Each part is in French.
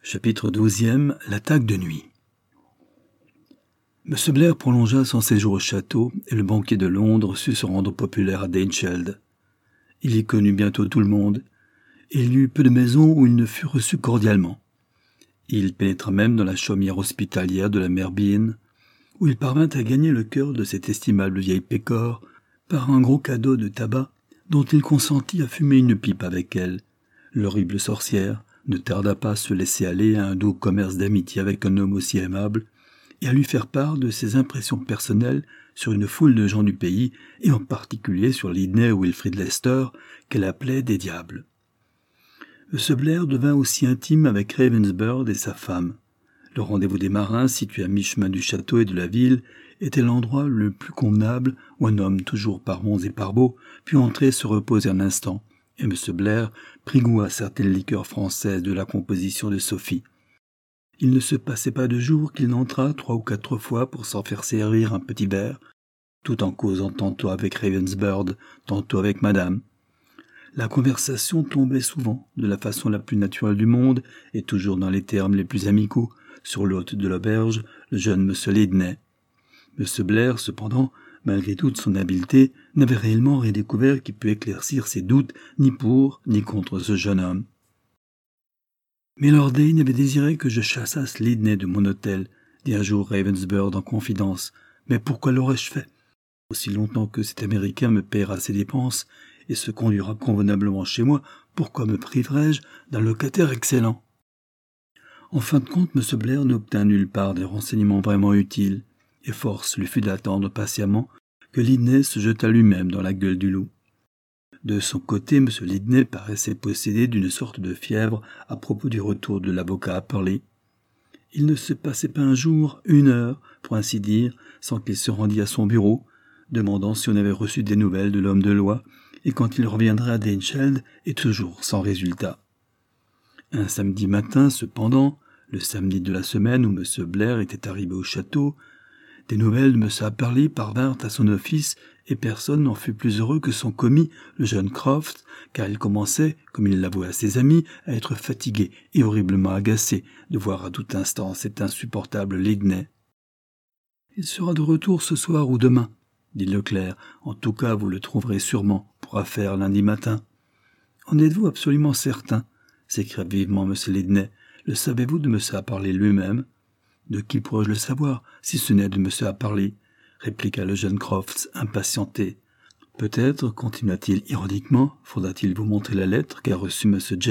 Chapitre 12e. L'attaque de nuit. M. Blair prolongea son séjour au château et le banquier de Londres sut se rendre populaire à Danecheld. Il y connut bientôt tout le monde, et il y eut peu de maisons où il ne fut reçu cordialement. Il pénétra même dans la chaumière hospitalière de la mère Bean, où il parvint à gagner le cœur de cette estimable vieille pécore par un gros cadeau de tabac dont il consentit à fumer une pipe avec elle. L'horrible sorcière ne tarda pas à se laisser aller à un doux commerce d'amitié avec un homme aussi aimable et à lui faire part de ses impressions personnelles sur une foule de gens du pays et en particulier sur Lydney ou Wilfrid Lester qu'elle appelait des diables. M. Blair devint aussi intime avec Ravensburg et sa femme. Le rendez-vous des marins, situé à mi-chemin du château et de la ville, était l'endroit le plus convenable où un homme toujours par bons et par beaux put entrer et se reposer un instant, et M. Blair prit goût à certaines liqueurs françaises de la composition de Sophie. Il ne se passait pas de jour qu'il n'entrât 3 ou 4 fois pour s'en faire servir un petit verre, tout en causant tantôt avec Ravensburg, tantôt avec madame. La conversation tombait souvent, de la façon la plus naturelle du monde, et toujours dans les termes les plus amicaux, sur l'hôte de l'auberge, le jeune M. Lydney. M. Blair, cependant, malgré toute son habileté, n'avait réellement rien découvert qui pût éclaircir ses doutes ni pour ni contre ce jeune homme. Mais Lord Dane avait désiré que je chassasse Lydney de mon hôtel, dit un jour Ravensburg en confidence. Mais pourquoi l'aurais-je fait? Aussi longtemps que cet Américain me paiera ses dépenses et se conduira convenablement chez moi, pourquoi me priverais-je d'un locataire excellent? En fin de compte, M. Blair n'obtint nulle part des renseignements vraiment utiles, et force lui fut d'attendre patiemment que Lydney se jetât lui-même dans la gueule du loup. De son côté, M. Lydney paraissait possédé d'une sorte de fièvre à propos du retour de l'avocat à Purley. Il ne se passait pas un jour, une heure, pour ainsi dire, sans qu'il se rendît à son bureau, demandant si on avait reçu des nouvelles de l'homme de loi, et quand il reviendrait à Danecheld, et toujours sans résultat. Un samedi matin, cependant, le samedi de la semaine où M. Blair était arrivé au château, des nouvelles de M. Apperley parvinrent à son office et personne n'en fut plus heureux que son commis, le jeune Croft, car il commençait, comme il l'avouait à ses amis, à être fatigué et horriblement agacé de voir à tout instant cet insupportable Lydney. « Il sera de retour ce soir ou demain, » dit Leclerc. « En tout cas, vous le trouverez sûrement pour affaire lundi matin. »« En êtes-vous absolument certain ?» s'écria vivement M. Lydney. « Le savez-vous de M. Apperley lui-même ?»« De qui pourrais-je le savoir, si ce n'est de M. Apperley ?» répliqua le jeune Crofts, impatienté. « Peut-être, continua-t-il ironiquement, faudra-t-il vous montrer la lettre qu'a reçue M. James ?»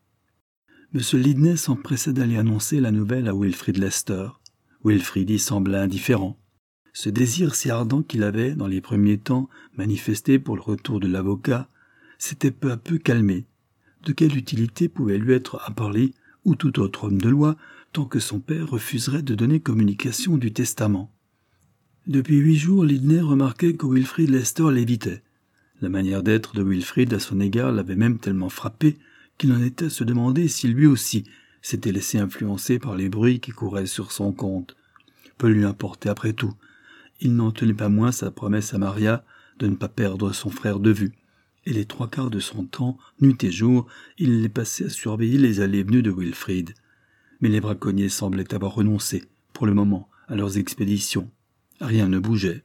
M. Lydney s'empressa d'aller annoncer la nouvelle à Wilfrid Lester. Wilfrid y sembla indifférent. Ce désir si ardent qu'il avait, dans les premiers temps, manifesté pour le retour de l'avocat, s'était peu à peu calmé. De quelle utilité pouvait lui être Apperley ou tout autre homme de loi tant que son père refuserait de donner communication du testament? Depuis 8 jours, Lydney remarquait que Wilfrid Lester l'évitait. La manière d'être de Wilfrid à son égard l'avait même tellement frappé qu'il en était à se demander si lui aussi s'était laissé influencer par les bruits qui couraient sur son compte. Peu lui importait après tout. Il n'en tenait pas moins sa promesse à Maria de ne pas perdre son frère de vue, et les 3/4 de son temps, nuit et jour, il les passait à surveiller les allées et venues de Wilfrid. Mais les braconniers semblaient avoir renoncé, pour le moment, à leurs expéditions. Rien ne bougeait.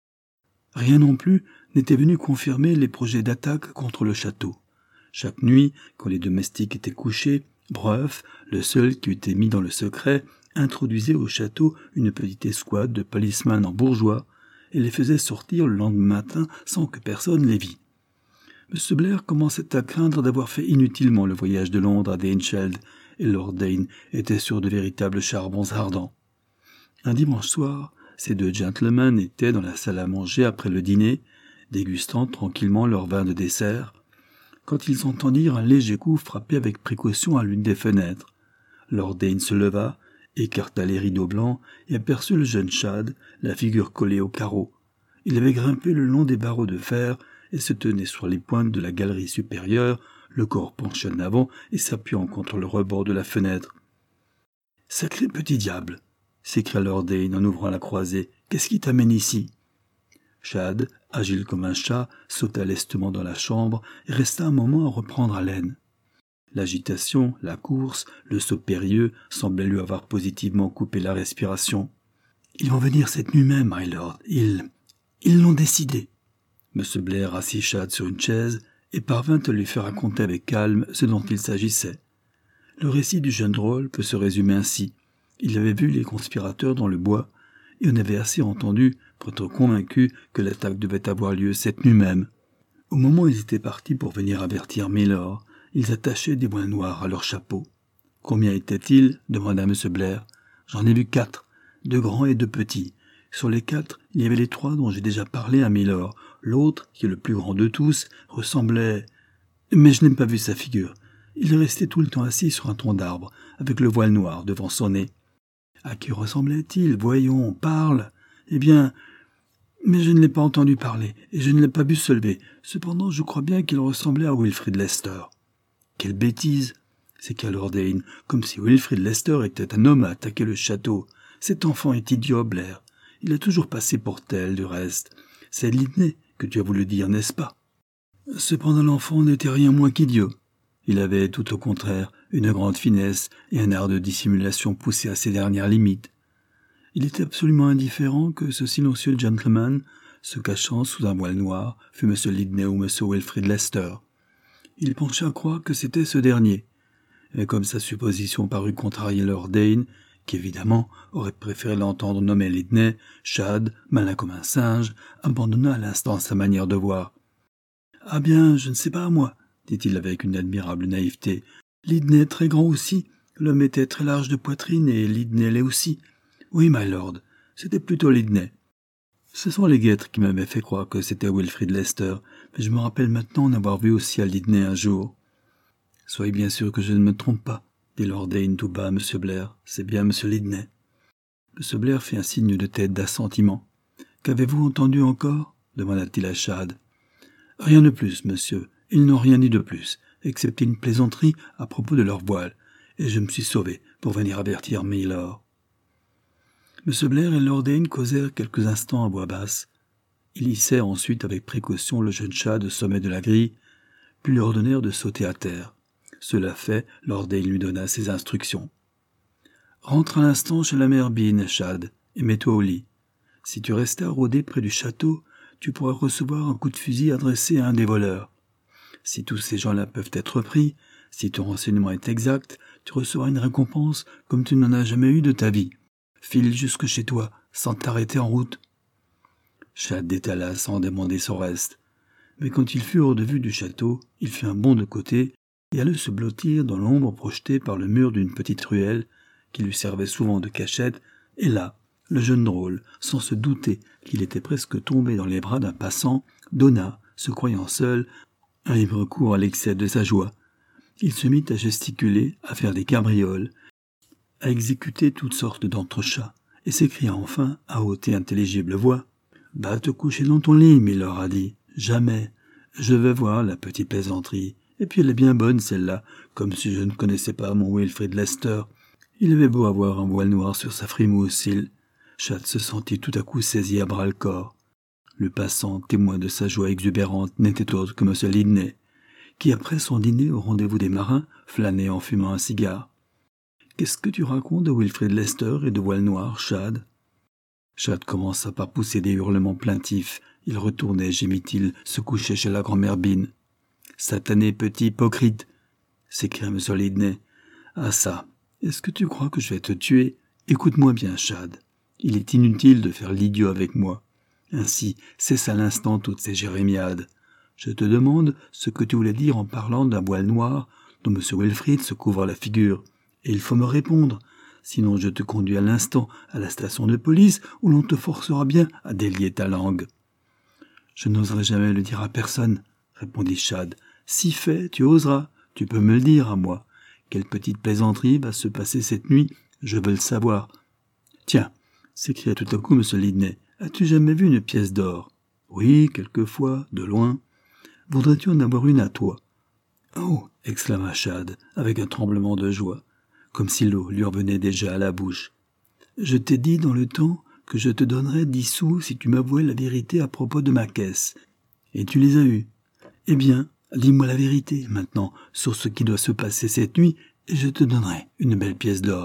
Rien non plus n'était venu confirmer les projets d'attaque contre le château. Chaque nuit, quand les domestiques étaient couchés, Breuf, le seul qui eût été mis dans le secret, introduisait au château une petite escouade de policemen en bourgeois et les faisait sortir le lendemain matin sans que personne les vît. M. Blair commençait à craindre d'avoir fait inutilement le voyage de Londres à Danecheld, et Lord Dane était sur de véritables charbons ardents. Un dimanche soir, ces 2 gentlemen étaient dans la salle à manger après le dîner, dégustant tranquillement leur vin de dessert, quand ils entendirent un léger coup frapper avec précaution à l'une des fenêtres. Lord Dane se leva, écarta les rideaux blancs et aperçut le jeune Chad, la figure collée au carreau. Il avait grimpé le long des barreaux de fer et se tenait sur les pointes de la galerie supérieure, le corps penché en avant et s'appuyant contre le rebord de la fenêtre. « Sacré petit diable !» s'écria Lord Dane en ouvrant la croisée. « Qu'est-ce qui t'amène ici ?» Chad, agile comme un chat, sauta lestement dans la chambre et resta un moment à reprendre haleine. L'agitation, la course, le saut périlleux semblaient lui avoir positivement coupé la respiration. « Ils vont venir cette nuit même, my lord. Ils l'ont décidé. » M. Blair assit Chad sur une chaise et parvint à lui faire raconter avec calme ce dont il s'agissait. Le récit du jeune drôle peut se résumer ainsi. Il avait vu les conspirateurs dans le bois et on avait assez entendu pour être convaincu que l'attaque devait avoir lieu cette nuit même. Au moment où ils étaient partis pour venir avertir Mylord, ils attachaient des voiles noirs à leur chapeau. « Combien étaient-ils » demanda M. Blair. « J'en ai vu 4, 2 grands et 2 petits. Sur les 4, il y avait les 3 dont j'ai déjà parlé à Mylord. L'autre, qui est le plus grand de tous, ressemblait... Mais je n'ai pas vu sa figure. Il restait tout le temps assis sur un tronc d'arbre, avec le voile noir devant son nez. À qui ressemblait-il? Voyons, parle. Eh bien... Mais je ne l'ai pas entendu parler, et je ne l'ai pas vu se lever. Cependant, je crois bien qu'il ressemblait à Wilfrid Lester. » « Quelle bêtise !» s'écria Lord Dane, comme si Wilfrid Lester était un homme à attaquer le château. « Cet enfant est idiot, Blair. Il a toujours passé pour tel, du reste. C'est Lydney que tu as voulu dire, n'est-ce pas ?» Cependant, l'enfant n'était rien moins qu'idiot. Il avait, tout au contraire, une grande finesse et un art de dissimulation poussé à ses dernières limites. Il était absolument indifférent que ce silencieux gentleman, se cachant sous un voile noir, fût M. Lydney ou M. Wilfrid Lester. Il penchait à croire que c'était ce dernier. Et comme sa supposition parut contrarier Lord Dane, qui évidemment aurait préféré l'entendre nommer Lydney, Chad, malin comme un singe, abandonna à l'instant sa manière de voir. « Ah bien, je ne sais pas, moi, » dit-il avec une admirable naïveté. « Lydney est très grand aussi. L'homme était très large de poitrine et Lydney l'est aussi. Oui, my lord, c'était plutôt Lydney. Ce sont les guêtres qui m'avaient fait croire que c'était Wilfrid Lester, mais je me rappelle maintenant en avoir vu aussi à Lydney un jour. »« Soyez bien sûr que je ne me trompe pas, » dit Lord Dane tout bas à M. Blair. « C'est bien M. Lydney. » M. Blair fit un signe de tête d'assentiment. « Qu'avez-vous entendu encore ?» demanda-t-il à Chad. « Rien de plus, monsieur. Ils n'ont rien dit de plus, excepté une plaisanterie à propos de leur voile, et je me suis sauvé pour venir avertir Mylord. » M. Blair et Lord Dane causèrent quelques instants à voix basse. Ils hissèrent ensuite avec précaution le jeune Chad au sommet de la grille, puis lui ordonnèrent de sauter à terre. Cela fait, Lord Dane lui donna ses instructions. « Rentre à l'instant chez la mère Bean, Chad, et mets-toi au lit. Si tu restais à rôder près du château, tu pourras recevoir un coup de fusil adressé à un des voleurs. Si tous ces gens-là peuvent être pris, si ton renseignement est exact, tu recevras une récompense comme tu n'en as jamais eu de ta vie. File jusque chez toi, sans t'arrêter en route. » Chad détala sans demander son reste. Mais quand il fut hors de vue du château, il fit un bond de côté et alla se blottir dans l'ombre projetée par le mur d'une petite ruelle qui lui servait souvent de cachette, et là, le jeune drôle, sans se douter qu'il était presque tombé dans les bras d'un passant, donna, se croyant seul, un libre cours à l'excès de sa joie. Il se mit à gesticuler, à faire des cabrioles, à exécuter toutes sortes d'entrechats, et s'écria enfin, à haute et intelligible voix, « Va te coucher dans ton lit, Mylord a dit. Jamais. Je veux voir la petite plaisanterie. Et puis elle est bien bonne, celle-là, comme si je ne connaissais pas mon Wilfrid Lester. » Il avait beau avoir un voile noir sur sa frimousse, Chad se sentit tout à coup saisi à bras-le-corps. Le passant, témoin de sa joie exubérante, n'était autre que M. Lydney, qui, après son dîner au rendez-vous des marins, flânait en fumant un cigare. « Qu'est-ce que tu racontes de Wilfrid Lester et de voile noir, Chad ?» Chad commença par pousser des hurlements plaintifs. Il retournait, gémit-il, se coucher chez la grand-mère Bean. « Satané petit hypocrite !» s'écria M. Lydney. « Ah ça, est-ce que tu crois que je vais te tuer? Écoute-moi bien, Chad. Il est inutile de faire l'idiot avec moi. Ainsi, cesse à l'instant toutes ces jérémiades. Je te demande ce que tu voulais dire en parlant d'un voile noir dont M. Wilfrid se couvre la figure. Et il faut me répondre. Sinon je te conduis à l'instant à la station de police où l'on te forcera bien à délier ta langue. »« Je n'oserai jamais le dire à personne, » répondit Chad. « Si fait, tu oseras, tu peux me le dire à moi. Quelle petite plaisanterie va se passer cette nuit? Je veux le savoir. »« Tiens, » s'écria tout à coup M. Lydney, « as-tu jamais vu une pièce d'or? »« Oui, quelquefois, de loin. Voudrais-tu en avoir une à toi? »« Oh !» exclama Chad, avec un tremblement de joie, comme si l'eau lui revenait déjà à la bouche. « Je t'ai dit dans le temps que je te donnerais 10 sous si tu m'avouais la vérité à propos de ma caisse. Et tu les as eus. Eh bien, Dis-moi la vérité, maintenant, sur ce qui doit se passer cette nuit, et je te donnerai une belle pièce d'or. »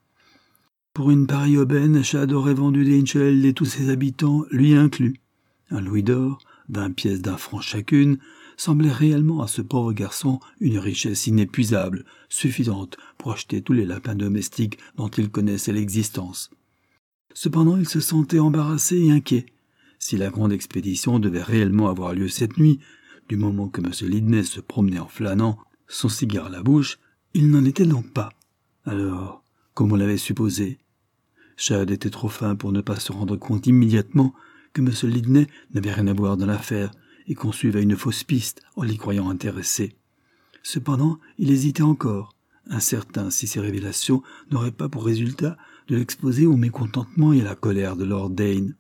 Pour une pareille aubaine, Chad aurait vendu Danecheld et tous ses habitants, lui inclus. Un louis d'or, 20 pièces d'1 franc chacune, semblait réellement à ce pauvre garçon une richesse inépuisable, suffisante pour acheter tous les lapins domestiques dont il connaissait l'existence. Cependant, il se sentait embarrassé et inquiet. Si la grande expédition devait réellement avoir lieu cette nuit, du moment que M. Lidney se promenait en flânant, son cigare à la bouche, il n'en était donc pas. Alors, comme on l'avait supposé, Chad était trop fin pour ne pas se rendre compte immédiatement que M. Lidney n'avait rien à voir dans l'affaire et qu'on suivait une fausse piste en l'y croyant intéressé. Cependant, il hésitait encore, incertain si ces révélations n'auraient pas pour résultat de l'exposer au mécontentement et à la colère de Lord Dane.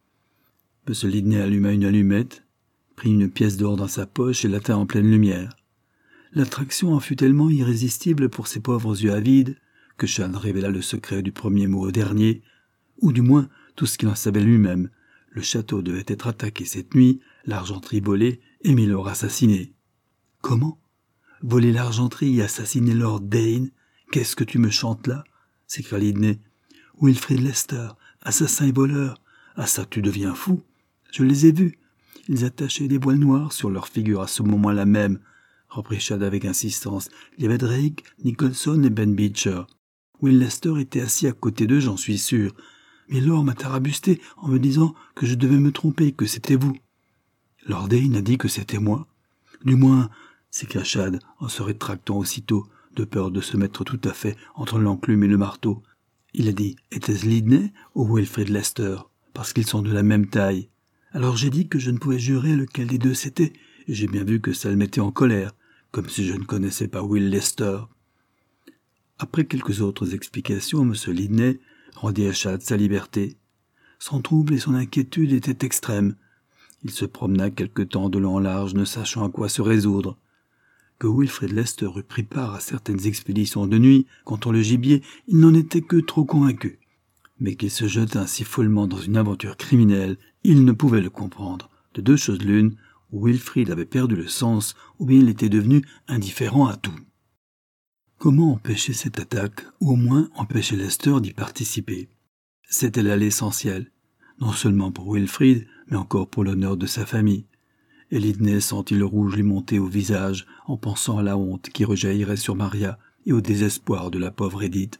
M. Lidney alluma une allumette, prit une pièce d'or dans sa poche et la tint en pleine lumière. L'attraction en fut tellement irrésistible pour ses pauvres yeux avides que Chad révéla le secret du premier mot au dernier, ou du moins tout ce qu'il en savait lui-même. Le château devait être attaqué cette nuit, l'argenterie volée et Milord assassiné. « Comment ? Voler l'argenterie et assassiner Lord Dane ? Qu'est-ce que tu me chantes là ?» s'écria Lidney. « Wilfrid Lester, assassin et voleur. Ah ça, tu deviens fou. Je les ai vus. Ils attachaient des voiles noirs sur leur figure à ce moment-là même, » reprit Chad avec insistance. « Il y avait Drake, Nicholson et Ben Beecher. Will Lester était assis à côté d'eux, j'en suis sûr. Mais Lord m'a tarabusté en me disant que je devais me tromper, que c'était vous. Lord Dane a dit que c'était moi. Du moins, » s'écria Chad en se rétractant aussitôt, de peur de se mettre tout à fait entre l'enclume et le marteau. Il a dit « Était-ce Lidney ou Wilfrid Lester ?» parce qu'ils sont de la même taille. Alors j'ai dit que je ne pouvais jurer lequel des deux c'était, et j'ai bien vu que ça le mettait en colère, comme si je ne connaissais pas Will Lester. Après quelques autres explications, M. Lidney rendit à Chad sa liberté. Son trouble et son inquiétude étaient extrêmes. Il se promena quelque temps de long en large, ne sachant à quoi se résoudre. Que Wilfrid Lester eût pris part à certaines expéditions de nuit contre le gibier, il n'en était que trop convaincu. Mais qu'il se jetât si follement dans une aventure criminelle, il ne pouvait le comprendre. De deux choses l'une, ou Wilfrid avait perdu le sens, ou bien il était devenu indifférent à tout. Comment empêcher cette attaque, ou au moins empêcher Lester d'y participer? C'était là l'essentiel, non seulement pour Wilfrid, mais encore pour l'honneur de sa famille. Et Lidney sentit le rouge lui monter au visage en pensant à la honte qui rejaillirait sur Maria et au désespoir de la pauvre Edith.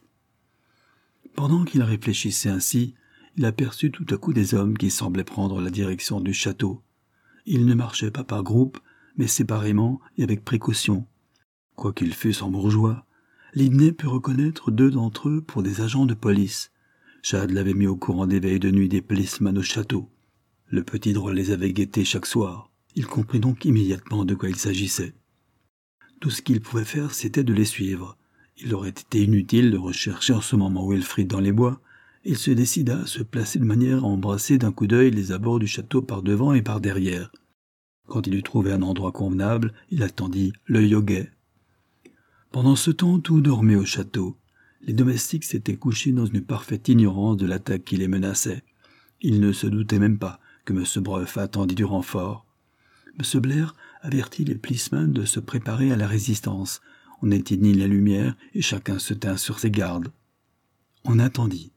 Pendant qu'il réfléchissait ainsi, il aperçut tout à coup des hommes qui semblaient prendre la direction du château. Ils ne marchaient pas par groupe, mais séparément et avec précaution. Quoiqu'ils fussent en bourgeois, Lidney put reconnaître 2 d'entre eux pour des agents de police. Chad l'avait mis au courant des veilles de nuit des policemen au château. Le petit drôle les avait guettés chaque soir. Il comprit donc immédiatement de quoi il s'agissait. Tout ce qu'il pouvait faire, c'était de les suivre. Il aurait été inutile de rechercher en ce moment Wilfrid dans les bois. Il se décida à se placer de manière à embrasser d'un coup d'œil les abords du château par devant et par derrière. Quand il eut trouvé un endroit convenable, il attendit, l'œil au guet. Pendant ce temps, tout dormait au château. Les domestiques s'étaient couchés dans une parfaite ignorance de l'attaque qui les menaçait. Ils ne se doutaient même pas que M. Breuf attendit du renfort. M. Blair avertit les policemen de se préparer à la résistance. On éteignit la lumière et chacun se tint sur ses gardes. On attendit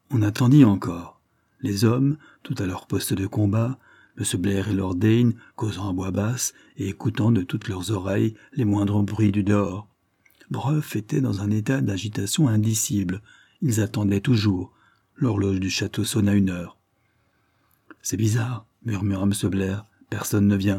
encore. Les hommes, tout à leur poste de combat, M. Blair et Lord Dane causant à voix basse et écoutant de toutes leurs oreilles les moindres bruits du dehors. Breuf était dans un état d'agitation indicible. Ils attendaient toujours. L'horloge du château sonna 1 heure. « C'est bizarre, » murmura M. Blair. « Personne ne vient. »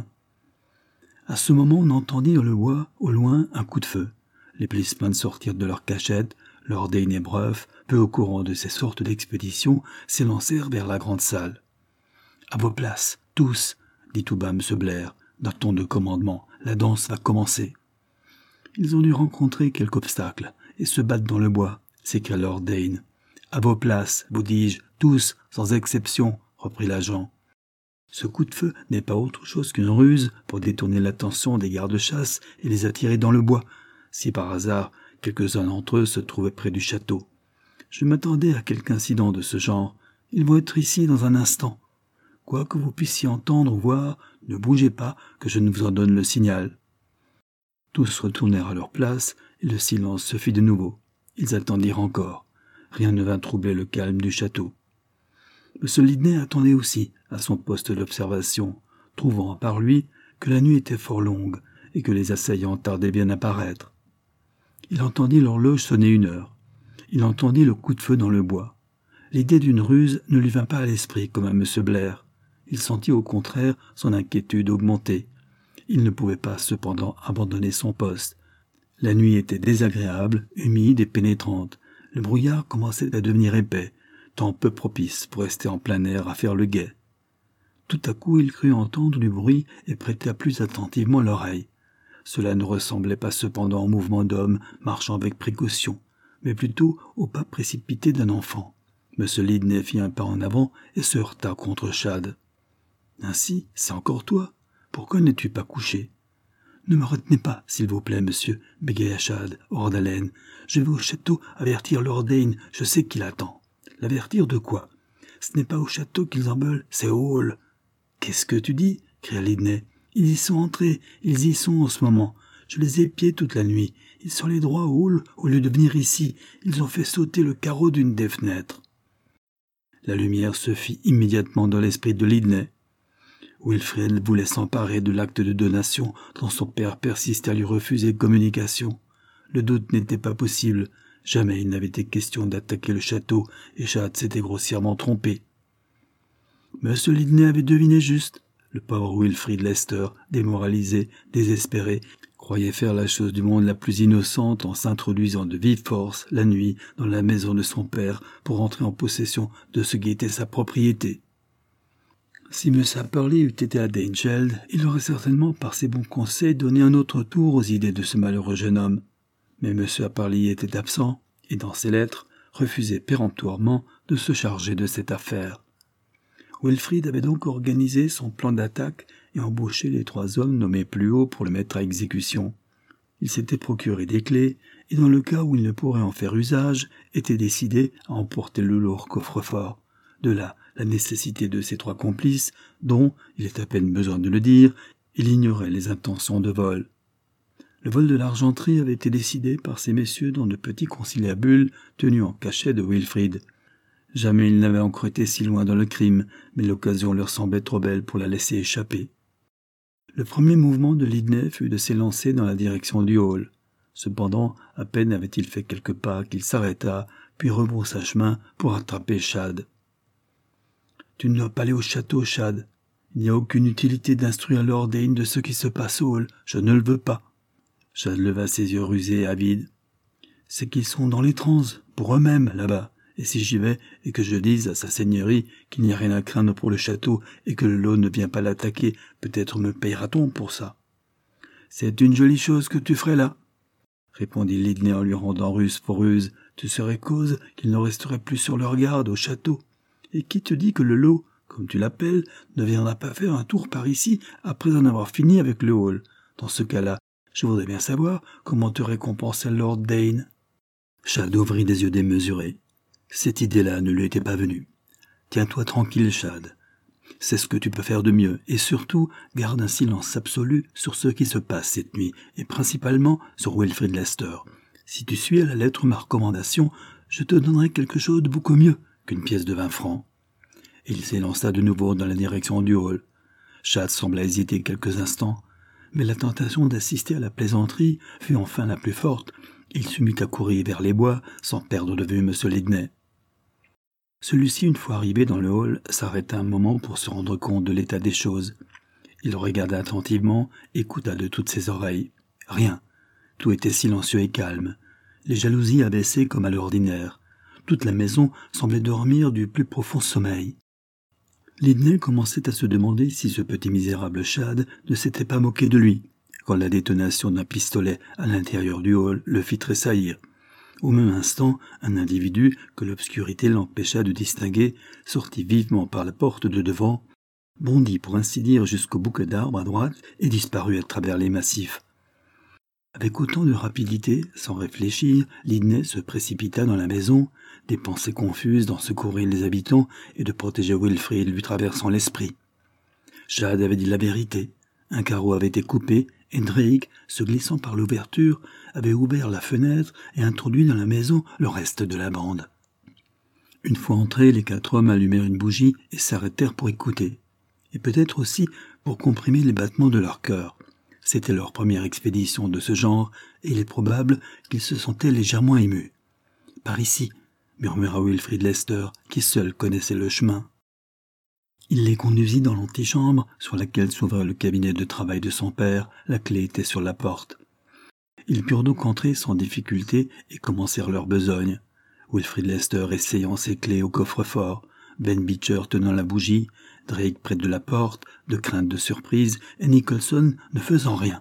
À ce moment, on entendit dans le bois, au loin, un coup de feu. Les policemen sortirent de leur cachette. Lord Dane et Breuf, peu au courant de ces sortes d'expéditions, s'élancèrent vers la grande salle. « À vos places, tous !» dit tout bas M. Blair, d'un ton de commandement. « La danse va commencer. » Ils ont dû rencontrer quelque obstacle et se battre dans le bois, s'écria Lord Dane. « À vos places, vous dis-je, tous, sans exception, » reprit l'agent. Ce coup de feu n'est pas autre chose qu'une ruse pour détourner l'attention des gardes-chasse et les attirer dans le bois, si par hasard quelques-uns d'entre eux se trouvaient près du château. Je m'attendais à quelque incident de ce genre. Ils vont être ici dans un instant. Quoi que vous puissiez entendre ou voir, ne bougez pas que je ne vous en donne le signal. Tous retournèrent à leur place, et le silence se fit de nouveau. Ils attendirent encore. Rien ne vint troubler le calme du château. M. Lidney attendait aussi, à son poste d'observation, trouvant par lui que la nuit était fort longue et que les assaillants tardaient bien à paraître. Il entendit l'horloge sonner 1 heure. Il entendit le coup de feu dans le bois. L'idée d'une ruse ne lui vint pas à l'esprit comme à M. Blair. Il sentit au contraire son inquiétude augmenter. Il ne pouvait pas cependant abandonner son poste. La nuit était désagréable, humide et pénétrante. Le brouillard commençait à devenir épais, temps peu propice pour rester en plein air à faire le guet. Tout à coup, il crut entendre du bruit et prêta plus attentivement l'oreille. Cela ne ressemblait pas cependant au mouvement d'homme marchant avec précaution, mais plutôt au pas précipité d'un enfant. M. Lidney fit un pas en avant et se heurta contre Chad. « Ainsi, c'est encore toi. Pourquoi n'es-tu pas couché ?»« Ne me retenez pas, s'il vous plaît, monsieur, bégaya Chad, hors d'haleine. Je vais au château avertir Lord Dane, je sais qu'il attend. » « L'avertir de quoi ? Ce n'est pas au château qu'ils en veulent, c'est au hall. »« Qu'est-ce que tu dis ?» cria Lidney. « Ils y sont entrés, ils y sont en ce moment. Je les ai épiés toute la nuit. Ils sont allés droit au hall au lieu de venir ici. Ils ont fait sauter le carreau d'une des fenêtres. » La lumière se fit immédiatement dans l'esprit de Lidney. Wilfrid voulait s'emparer de l'acte de donation dont son père persistait à lui refuser communication. Le doute n'était pas possible. Jamais il n'avait été question d'attaquer le château, et Chad s'était grossièrement trompé. M. Lidney avait deviné juste. Le pauvre Wilfrid Lester, démoralisé, désespéré, croyait faire la chose du monde la plus innocente en s'introduisant de vive force, la nuit, dans la maison de son père, pour entrer en possession de ce qui était sa propriété. Si M. Apperley eût été à Danegeld, il aurait certainement, par ses bons conseils, donné un autre tour aux idées de ce malheureux jeune homme. Mais M. Apperley était absent, et dans ses lettres, refusait péremptoirement de se charger de cette affaire. Wilfrid avait donc organisé son plan d'attaque et embauché les 3 hommes nommés plus haut pour le mettre à exécution. Il s'était procuré des clés, et dans le cas où il ne pourrait en faire usage, était décidé à emporter le lourd coffre-fort. De là, la nécessité de ces 3 complices, dont, il est à peine besoin de le dire, il ignorait les intentions de vol. Le vol de l'argenterie avait été décidé par ces messieurs dans de petits conciliabules tenus en cachet de Wilfrid. Jamais ils n'avaient encore été si loin dans le crime, mais l'occasion leur semblait trop belle pour la laisser échapper. Le premier mouvement de Lidney fut de s'élancer dans la direction du hall. Cependant, à peine avait-il fait quelques pas qu'il s'arrêta, puis rebroussa chemin pour attraper Chad. « Tu ne dois pas aller au château, Chad. Il n'y a aucune utilité d'instruire Lord Dane de ce qui se passe au hall. Je ne le veux pas. » Chad leva ses yeux rusés et avides. « C'est qu'ils sont dans les transes, pour eux-mêmes, là-bas. Et si j'y vais et que je dise à sa seigneurie qu'il n'y a rien à craindre pour le château et que le lot ne vient pas l'attaquer, peut-être me payera-t-on pour ça. »« C'est une jolie chose que tu ferais là, » répondit Lidney en lui rendant ruse pour ruse. « Tu serais cause qu'il ne resterait plus sur leur garde au château. Et qui te dit que le lot, comme tu l'appelles, ne viendra pas faire un tour par ici après en avoir fini avec le hall. Dans ce cas-là, je voudrais bien savoir comment te récompenser Lord Dane. » Chad ouvrit des yeux démesurés. Cette idée-là ne lui était pas venue. « Tiens-toi tranquille, Chad. C'est ce que tu peux faire de mieux, et surtout, garde un silence absolu sur ce qui se passe cette nuit, et principalement sur Wilfrid Lester. Si tu suis à la lettre ma recommandation, je te donnerai quelque chose de beaucoup mieux qu'une pièce de 20 francs. » Et il s'élança de nouveau dans la direction du hall. Chad sembla hésiter quelques instants, mais la tentation d'assister à la plaisanterie fut enfin la plus forte. Il se mit à courir vers les bois, sans perdre de vue M. Lidney. Celui-ci, une fois arrivé dans le hall, s'arrêta un moment pour se rendre compte de l'état des choses. Il le regarda attentivement, écouta de toutes ses oreilles. Rien. Tout était silencieux et calme. Les jalousies abaissées comme à l'ordinaire. Toute la maison semblait dormir du plus profond sommeil. Lidney commençait à se demander si ce petit misérable Chad ne s'était pas moqué de lui, quand la détonation d'un pistolet à l'intérieur du hall le fit tressaillir. Au même instant, un individu, que l'obscurité l'empêcha de distinguer, sortit vivement par la porte de devant, bondit pour ainsi dire jusqu'au bouquet d'arbres à droite et disparut à travers les massifs. Avec autant de rapidité, sans réfléchir, Lidney se précipita dans la maison, des pensées confuses d'en secourir les habitants et de protéger Wilfrid lui traversant l'esprit. Chad avait dit la vérité. Un carreau avait été coupé et Drake, se glissant par l'ouverture, avait ouvert la fenêtre et introduit dans la maison le reste de la bande. Une fois entrés, les 4 hommes allumèrent une bougie et s'arrêtèrent pour écouter, et peut-être aussi pour comprimer les battements de leur cœur. C'était leur première expédition de ce genre, et il est probable qu'ils se sentaient légèrement émus. « Par ici », murmura Wilfrid Lester, qui seul connaissait le chemin. Il les conduisit dans l'antichambre, sur laquelle s'ouvrait le cabinet de travail de son père. La clé était sur la porte. Ils purent donc entrer sans difficulté et commencèrent leur besogne. Wilfrid Lester essayant ses clés au coffre-fort, Ben Beecher tenant la bougie, Drake près de la porte, de crainte de surprise, et Nicholson ne faisant rien.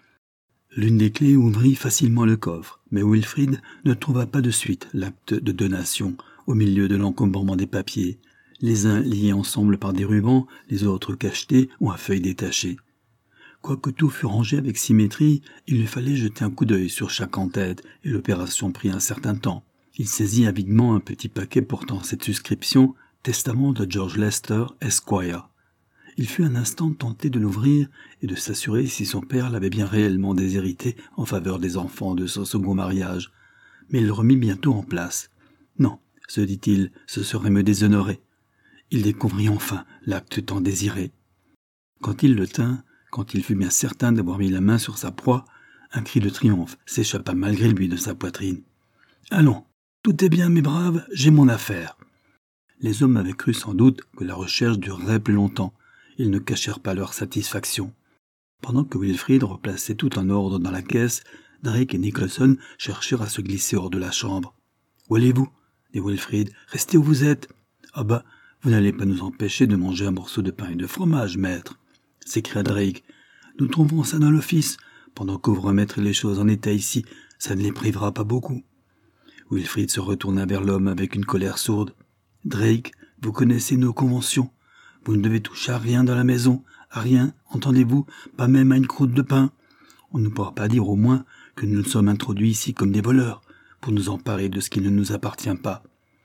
L'une des clés ouvrit facilement le coffre, mais Wilfrid ne trouva pas de suite l'acte de donation au milieu de l'encombrement des papiers, les uns liés ensemble par des rubans, les autres cachetés ou à feuilles détachées. Quoique tout fût rangé avec symétrie, il lui fallait jeter un coup d'œil sur chaque en-tête, et l'opération prit un certain temps. Il saisit avidement un petit paquet portant cette suscription « Testament de George Lester, Esquire ». Il fut un instant tenté de l'ouvrir et de s'assurer si son père l'avait bien réellement déshérité en faveur des enfants de son second mariage, mais il le remit bientôt en place. Non, se dit-il, ce serait me déshonorer. Il découvrit enfin l'acte tant désiré. Quand il le tint, quand il fut bien certain d'avoir mis la main sur sa proie, un cri de triomphe s'échappa malgré lui de sa poitrine. « Allons, tout est bien, mes braves, j'ai mon affaire. » Les hommes avaient cru sans doute que la recherche durerait plus longtemps. Ils ne cachèrent pas leur satisfaction. Pendant que Wilfrid replaçait tout en ordre dans la caisse, Drake et Nicholson cherchèrent à se glisser hors de la chambre. « Où allez-vous » dit Wilfrid. « Restez où vous êtes. »« Ah bah, vous n'allez pas nous empêcher de manger un morceau de pain et de fromage, maître » s'écria Drake. « Nous trouverons ça dans l'office. Pendant que vous remettrez les choses en état ici, ça ne les privera pas beaucoup. » Wilfrid se retourna vers l'homme avec une colère sourde. « Drake, vous connaissez nos conventions. Vous ne devez toucher à rien dans la maison, à rien, entendez-vous, pas même à une croûte de pain. On ne pourra pas dire au moins que nous nous sommes introduits ici comme des voleurs, pour nous emparer de ce qui ne nous appartient pas. »«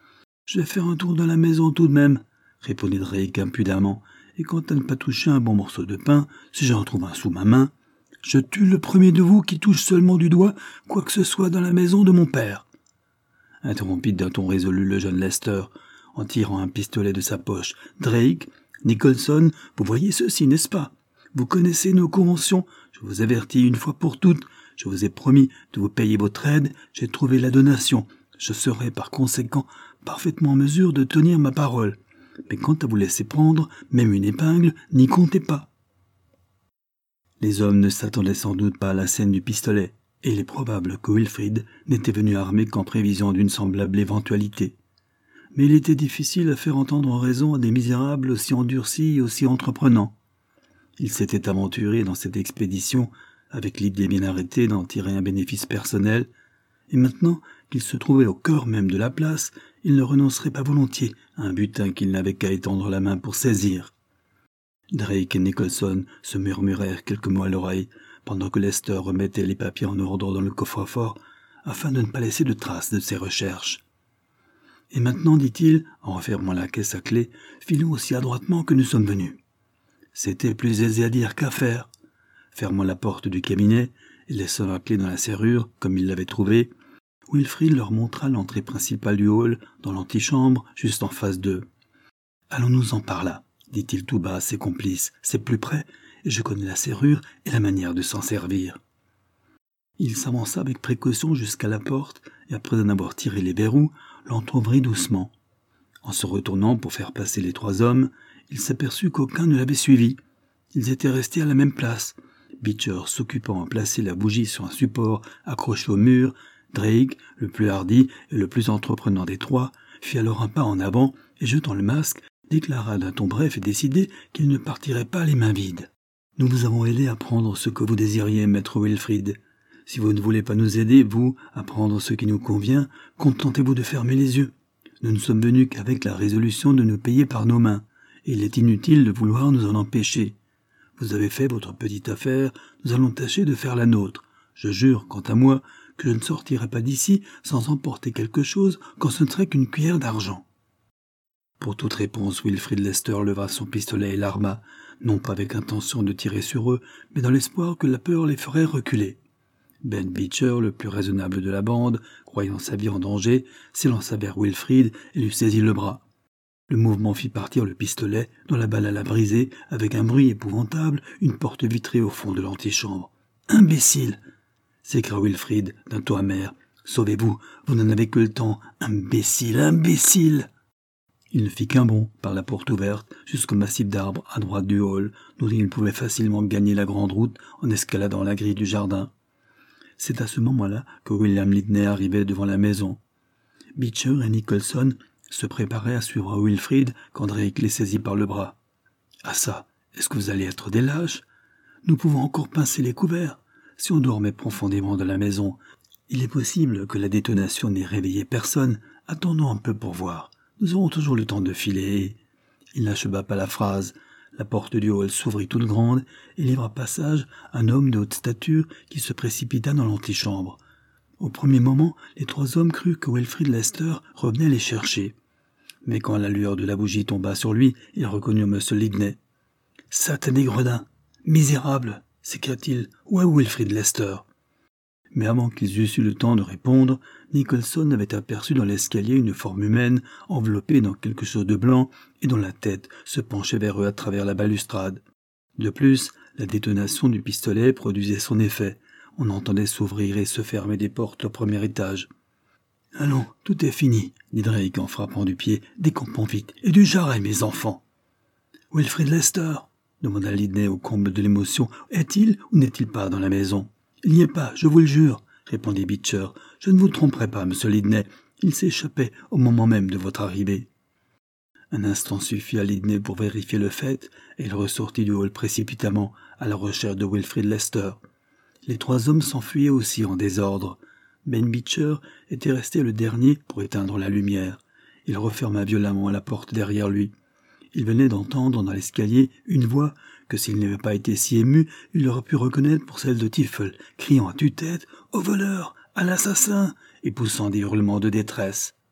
Je vais faire un tour dans la maison tout de même, » répondit Drake impudemment, « et quant à ne pas toucher un bon morceau de pain, si j'en trouve un sous ma main, je tue le premier de vous qui touche seulement du doigt quoi que ce soit dans la maison de mon père. » Interrompit d'un ton résolu le jeune Lester, en tirant un pistolet de sa poche. « Drake, Nicholson, vous voyez ceci, n'est-ce pas? Vous connaissez nos conventions, je vous avertis une fois pour toutes, je vous ai promis de vous payer votre aide, j'ai trouvé la donation, je serai par conséquent parfaitement en mesure de tenir ma parole. Mais quant à vous laisser prendre, même une épingle, n'y comptez pas. » Les hommes ne s'attendaient sans doute pas à la scène du pistolet, et il est probable que Wilfrid n'était venu armé qu'en prévision d'une semblable éventualité. Mais il était difficile à faire entendre en raison à des misérables aussi endurcis et aussi entreprenants. Il s'était aventuré dans cette expédition avec l'idée bien arrêtée d'en tirer un bénéfice personnel, et maintenant qu'il se trouvait au cœur même de la place, il ne renoncerait pas volontiers à un butin qu'il n'avait qu'à étendre la main pour saisir. Drake et Nicholson se murmurèrent quelques mots à l'oreille, pendant que Lester remettait les papiers en ordre dans le coffre-fort, afin de ne pas laisser de traces de ses recherches. « Et maintenant, dit-il, en refermant la caisse à clé, filons aussi adroitement que nous sommes venus. » C'était plus aisé à dire qu'à faire. Fermant la porte du cabinet et laissant la clé dans la serrure, comme il l'avait trouvée, Wilfrid leur montra l'entrée principale du hall, dans l'antichambre, juste en face d'eux. « Allons-nous-en par là, » dit-il tout bas à ses complices. « C'est plus près, et je connais la serrure et la manière de s'en servir. » Il s'avança avec précaution jusqu'à la porte, et après en avoir tiré les verrous, l'entr'ouvrit doucement. En se retournant pour faire passer les 3 hommes, il s'aperçut qu'aucun ne l'avait suivi. Ils étaient restés à la même place. Beecher s'occupant à placer la bougie sur un support accroché au mur, Drake, le plus hardi et le plus entreprenant des 3, fit alors un pas en avant et, jetant le masque, déclara d'un ton bref et décidé qu'il ne partirait pas les mains vides. « Nous vous avons aidé à prendre ce que vous désiriez, maître Wilfrid. Si vous ne voulez pas nous aider, vous, à prendre ce qui nous convient, contentez-vous de fermer les yeux. Nous ne sommes venus qu'avec la résolution de nous payer par nos mains, et il est inutile de vouloir nous en empêcher. Vous avez fait votre petite affaire, nous allons tâcher de faire la nôtre. Je jure, quant à moi, que je ne sortirai pas d'ici sans emporter quelque chose quand ce ne serait qu'une cuillère d'argent. » Pour toute réponse, Wilfrid Lester leva son pistolet et l'arma, non pas avec intention de tirer sur eux, mais dans l'espoir que la peur les ferait reculer. Ben Beecher, le plus raisonnable de la bande, croyant sa vie en danger, s'élança vers Wilfrid et lui saisit le bras. Le mouvement fit partir le pistolet, dont la balle alla briser, avec un bruit épouvantable, une porte vitrée au fond de l'antichambre. « Imbécile !» s'écria Wilfrid d'un ton amer. « Sauvez-vous, vous n'en avez que le temps. Imbécile, imbécile !» Il ne fit qu'un bond par la porte ouverte jusqu'au massif d'arbres à droite du hall, dont il pouvait facilement gagner la grande route en escaladant la grille du jardin. C'est à ce moment-là que William Lidney arrivait devant la maison. Beecher et Nicholson se préparaient à suivre Wilfrid quand Drake les saisit par le bras. « Ah ça, est-ce que vous allez être des lâches ? Nous pouvons encore pincer les couverts. Si on dormait profondément dans la maison, il est possible que la détonation n'ait réveillé personne. Attendons un peu pour voir. Nous aurons toujours le temps de filer. » Il n'acheva pas la phrase. La porte du hall s'ouvrit toute grande et livra passage à un homme de haute stature qui se précipita dans l'antichambre. Au premier moment, les trois hommes crurent que Wilfrid Lester revenait les chercher. Mais quand la lueur de la bougie tomba sur lui, ils reconnurent M. Lidney. « Satané gredin ! Misérable !» s'écria-t-il. « Où est Wilfrid Lester ?» Mais avant qu'ils eussent eu le temps de répondre, Nicholson avait aperçu dans l'escalier une forme humaine enveloppée dans quelque chose de blanc et dont la tête se penchait vers eux à travers la balustrade. De plus, la détonation du pistolet produisait son effet. On entendait s'ouvrir et se fermer des portes au premier étage. « Allons, tout est fini, » dit Drake en frappant du pied. « Décampons vite, et du jarret, mes enfants !»« Wilfrid Lester ?» demanda Lidney au comble de l'émotion. « Est-il ou n'est-il pas dans la maison ?»« Il n'y est pas, je vous le jure, » répondit Beecher. « Je ne vous tromperai pas, monsieur Lidney. Il s'échappait au moment même de votre arrivée. » Un instant suffit à Lidney pour vérifier le fait, et il ressortit du hall précipitamment à la recherche de Wilfrid Lester. Les trois hommes s'enfuyaient aussi en désordre. Ben Beecher était resté le dernier pour éteindre la lumière. Il referma violemment la porte derrière lui. Il venait d'entendre dans l'escalier une voix que, s'il n'avait pas été si ému, il aurait pu reconnaître pour celle de Tiffel, criant à tue-tête « Au voleur ! À l'assassin !» et poussant des hurlements de détresse.